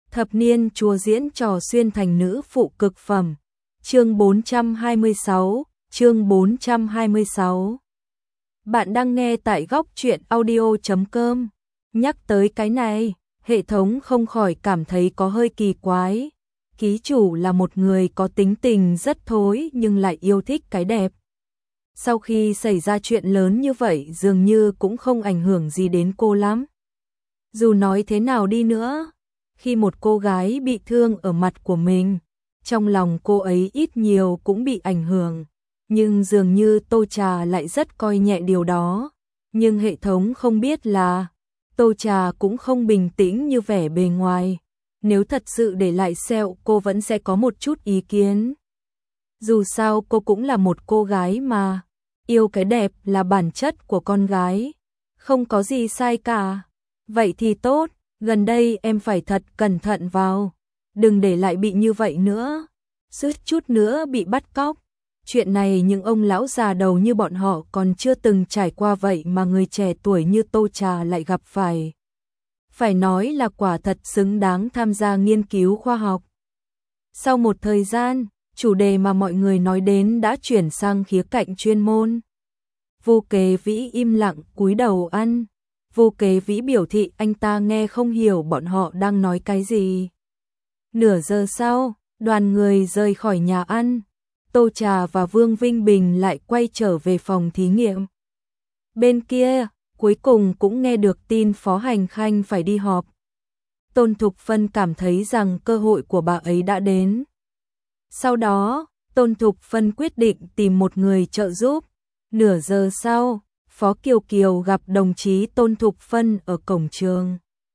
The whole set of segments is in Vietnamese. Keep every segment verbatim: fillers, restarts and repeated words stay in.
Thập niên chúa diễn trò xuyên thành nữ phụ cực phẩm. Chương bốn trăm hai mươi sáu, chương bốn trăm hai mươi sáu. Bạn đang nghe tại góc truyện audio chấm com. Nhắc tới cái này, hệ thống không khỏi cảm thấy có hơi kỳ quái. Ký chủ là một người có tính tình rất thối nhưng lại yêu thích cái đẹp. Sau khi xảy ra chuyện lớn như vậy dường như cũng không ảnh hưởng gì đến cô lắm. Dù nói thế nào đi nữa, khi một cô gái bị thương ở mặt của mình, trong lòng cô ấy ít nhiều cũng bị ảnh hưởng. Nhưng dường như Tô Trà lại rất coi nhẹ điều đó. Nhưng hệ thống không biết là Tô Trà cũng không bình tĩnh như vẻ bề ngoài. Nếu thật sự để lại sẹo cô vẫn sẽ có một chút ý kiến. Dù sao cô cũng là một cô gái mà. Yêu cái đẹp là bản chất của con gái. Không có gì sai cả. Vậy thì tốt, gần đây em phải thật cẩn thận vào. Đừng để lại bị như vậy nữa. Suýt chút nữa bị bắt cóc. Chuyện này những ông lão già đầu như bọn họ còn chưa từng trải qua vậy mà người trẻ tuổi như Tô Trà lại gặp phải. Phải nói là quả thật xứng đáng tham gia nghiên cứu khoa học. Sau một thời gian, chủ đề mà mọi người nói đến đã chuyển sang khía cạnh chuyên môn. Vô Kế Vĩ im lặng cúi đầu ăn. Vô Kế Vĩ biểu thị anh ta nghe không hiểu bọn họ đang nói cái gì. Nửa giờ sau, đoàn người rời khỏi nhà ăn. Tô Trà và Vương Vinh Bình lại quay trở về phòng thí nghiệm. Bên kia, cuối cùng cũng nghe được tin Phó Hành Khanh phải đi họp. Tôn Thục Phân cảm thấy rằng cơ hội của bà ấy đã đến. Sau đó, Tôn Thục Phân quyết định tìm một người trợ giúp. Nửa giờ sau, Phó Kiều Kiều gặp đồng chí Tôn Thục Phân ở cổng trường.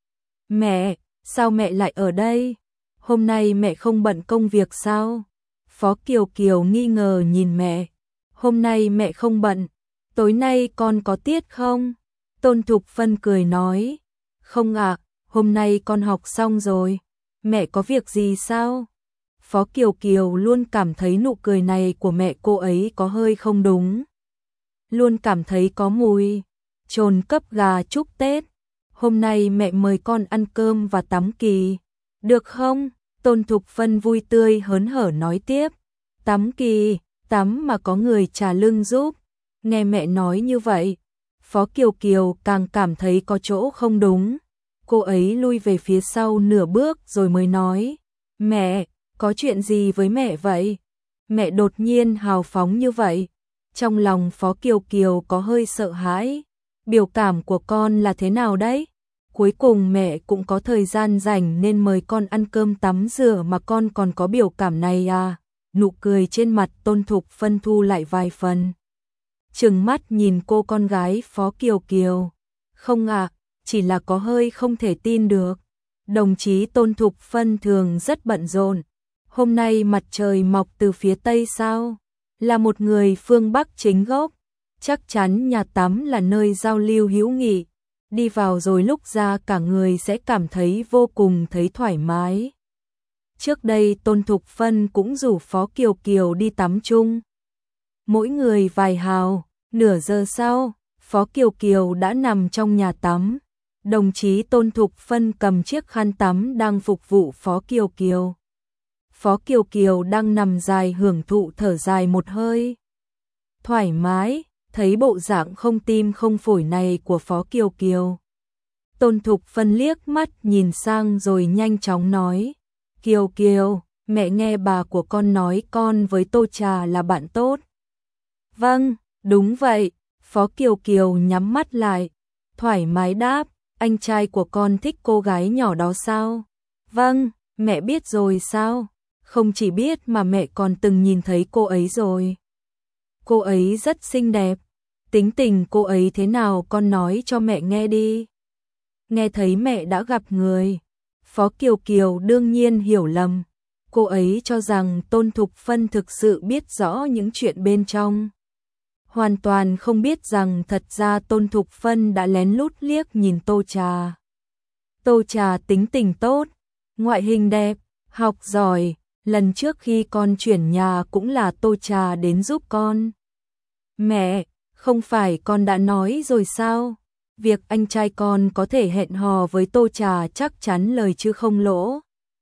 Mẹ, sao mẹ lại ở đây? Hôm nay mẹ không bận công việc sao? Phó Kiều Kiều nghi ngờ nhìn mẹ. Hôm nay mẹ không bận. Tối nay con có tiết không? Tôn Thục Phân cười nói. Không ạ, hôm nay con học xong rồi. Mẹ có việc gì sao? Phó Kiều Kiều luôn cảm thấy nụ cười này của mẹ cô ấy có hơi không đúng. Luôn cảm thấy có mùi trồn cấp gà chúc Tết. Hôm nay mẹ mời con ăn cơm và tắm kỳ. Được không? Tôn Thục Phân vui tươi hớn hở nói tiếp. Tắm kỳ, tắm mà có người trả lưng giúp. Nghe mẹ nói như vậy, Phó Kiều Kiều càng cảm thấy có chỗ không đúng. Cô ấy lui về phía sau nửa bước rồi mới nói. Mẹ, có chuyện gì với mẹ vậy? Mẹ đột nhiên hào phóng như vậy. Trong lòng Phó Kiều Kiều có hơi sợ hãi. Biểu cảm của con là thế nào đấy? Cuối cùng mẹ cũng có thời gian rảnh nên mời con ăn cơm tắm rửa mà con còn có biểu cảm này à? Nụ cười trên mặt Tôn Thục Phân thu lại vài phần. Trừng mắt nhìn cô con gái Phó Kiều Kiều. Không ạ, à, chỉ là có hơi không thể tin được. Đồng chí Tôn Thục Phân thường rất bận rộn. Hôm nay mặt trời mọc từ phía tây sao? Là một người phương Bắc chính gốc. Chắc chắn nhà tắm là nơi giao lưu hữu nghị. Đi vào rồi lúc ra cả người sẽ cảm thấy vô cùng thấy thoải mái. Trước đây Tôn Thục Phân cũng rủ Phó Kiều Kiều đi tắm chung. Mỗi người vài hào, nửa giờ sau, Phó Kiều Kiều đã nằm trong nhà tắm. Đồng chí Tôn Thục Phân cầm chiếc khăn tắm đang phục vụ Phó Kiều Kiều. Phó Kiều Kiều đang nằm dài hưởng thụ thở dài một hơi. Thoải mái, thấy bộ dạng không tim không phổi này của Phó Kiều Kiều. Tôn Thục Phân liếc mắt nhìn sang rồi nhanh chóng nói. Kiều Kiều, mẹ nghe bà của con nói con với Tô Trà là bạn tốt. Vâng, đúng vậy. Phó Kiều Kiều nhắm mắt lại. Thoải mái đáp, anh trai của con thích cô gái nhỏ đó sao? Vâng, mẹ biết rồi sao? Không chỉ biết mà mẹ còn từng nhìn thấy cô ấy rồi. Cô ấy rất xinh đẹp. Tính tình cô ấy thế nào con nói cho mẹ nghe đi. Nghe thấy mẹ đã gặp người. Phó Kiều Kiều đương nhiên hiểu lầm. Cô ấy cho rằng Tôn Thục Phân thực sự biết rõ những chuyện bên trong. Hoàn toàn không biết rằng thật ra Tôn Thục Phân đã lén lút liếc nhìn Tô Trà. Tô Trà tính tình tốt, ngoại hình đẹp, học giỏi. Lần trước khi con chuyển nhà cũng là Tô Trà đến giúp con. Mẹ, không phải con đã nói rồi sao? Việc anh trai con có thể hẹn hò với Tô Trà chắc chắn lời chứ không lỗ.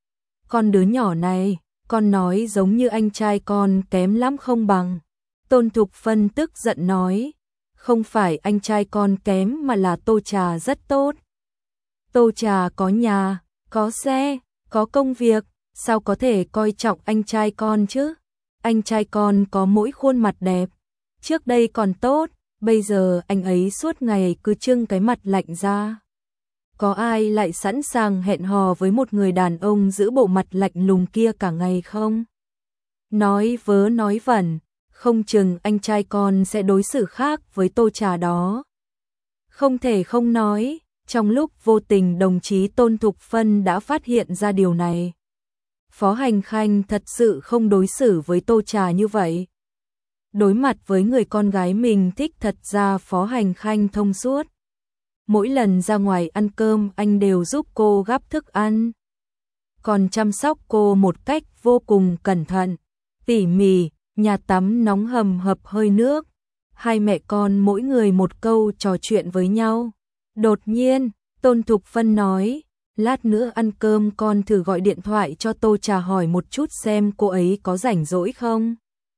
con đứa nhỏ này, con nói giống như anh trai con kém lắm không bằng. Tôn Thục Phân tức giận nói, không phải anh trai con kém mà là Tô Trà rất tốt. Tô Trà có nhà, có xe, có công việc, sao có thể coi trọng anh trai con chứ? Anh trai con có mỗi khuôn mặt đẹp, trước đây còn tốt, bây giờ anh ấy suốt ngày cứ trưng cái mặt lạnh ra. Có ai lại sẵn sàng hẹn hò với một người đàn ông giữ bộ mặt lạnh lùng kia cả ngày không? Nói vớ nói vẩn, không chừng anh trai con sẽ đối xử khác với Tô Trà đó. Không thể không nói, trong lúc vô tình đồng chí Tôn Thục Phân đã phát hiện ra điều này. Phó Hành Khanh thật sự không đối xử với Tô Trà như vậy. Đối mặt với người con gái mình thích thật ra Phó Hành Khanh thông suốt. Mỗi lần ra ngoài ăn cơm anh đều giúp cô gắp thức ăn. Còn chăm sóc cô một cách vô cùng cẩn thận, tỉ mỉ, nhà tắm nóng hầm hập hơi nước. Hai mẹ con mỗi người một câu trò chuyện với nhau. Đột nhiên, Tôn Thục Phân nói, lát nữa ăn cơm con thử gọi điện thoại cho Tô Trà hỏi một chút xem cô ấy có rảnh rỗi không.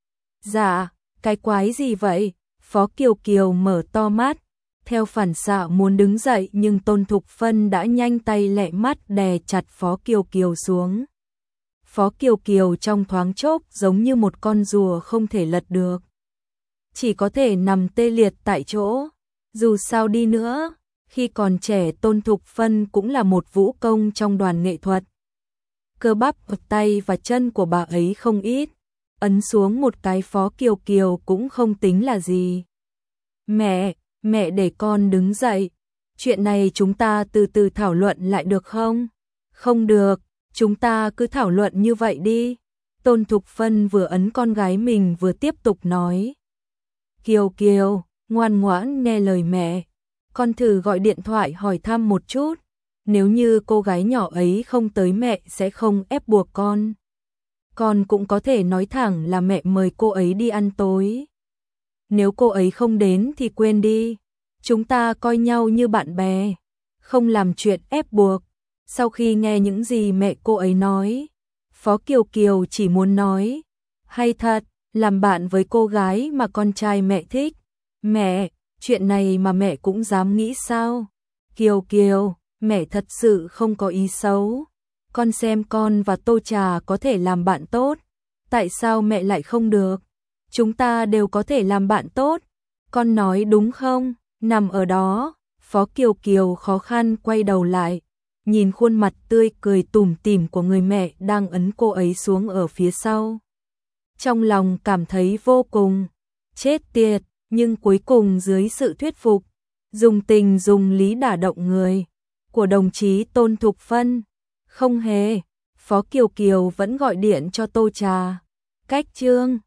Dạ, cái quái gì vậy? Phó Kiều Kiều mở to mắt, theo phản xạ muốn đứng dậy nhưng Tôn Thục Phân đã nhanh tay lẹ mắt đè chặt Phó Kiều Kiều xuống. Phó Kiều Kiều trong thoáng chốc giống như một con rùa không thể lật được. Chỉ có thể nằm tê liệt tại chỗ. Dù sao đi nữa, khi còn trẻ Tôn Thục Phân cũng là một vũ công trong đoàn nghệ thuật. Cơ bắp ở tay và chân của bà ấy không ít. Ấn xuống một cái Phó Kiều Kiều cũng không tính là gì. Mẹ, mẹ để con đứng dậy. Chuyện này chúng ta từ từ thảo luận lại được không? Không được, chúng ta cứ thảo luận như vậy đi. Tôn Thục Phân vừa ấn con gái mình vừa tiếp tục nói. Kiều Kiều, ngoan ngoãn nghe lời mẹ. Con thử gọi điện thoại hỏi thăm một chút. Nếu như cô gái nhỏ ấy không tới mẹ sẽ không ép buộc con. Con cũng có thể nói thẳng là mẹ mời cô ấy đi ăn tối. Nếu cô ấy không đến thì quên đi. Chúng ta coi nhau như bạn bè, không làm chuyện ép buộc. Sau khi nghe những gì mẹ cô ấy nói, Phó Kiều Kiều chỉ muốn nói, hay thật, làm bạn với cô gái mà con trai mẹ thích. Mẹ, chuyện này mà mẹ cũng dám nghĩ sao? Kiều Kiều, mẹ thật sự không có ý xấu. Con xem con và Tô Trà có thể làm bạn tốt. Tại sao mẹ lại không được? Chúng ta đều có thể làm bạn tốt. Con nói đúng không? Nằm ở đó, Phó Kiều Kiều khó khăn quay đầu lại, nhìn khuôn mặt tươi cười tủm tỉm của người mẹ đang ấn cô ấy xuống ở phía sau. Trong lòng cảm thấy vô cùng chết tiệt, nhưng cuối cùng dưới sự thuyết phục, dùng tình dùng lý đả động người của đồng chí Tôn Thục Phân. Không hề, Phó Kiều Kiều vẫn gọi điện cho Tô Trà. Cách chương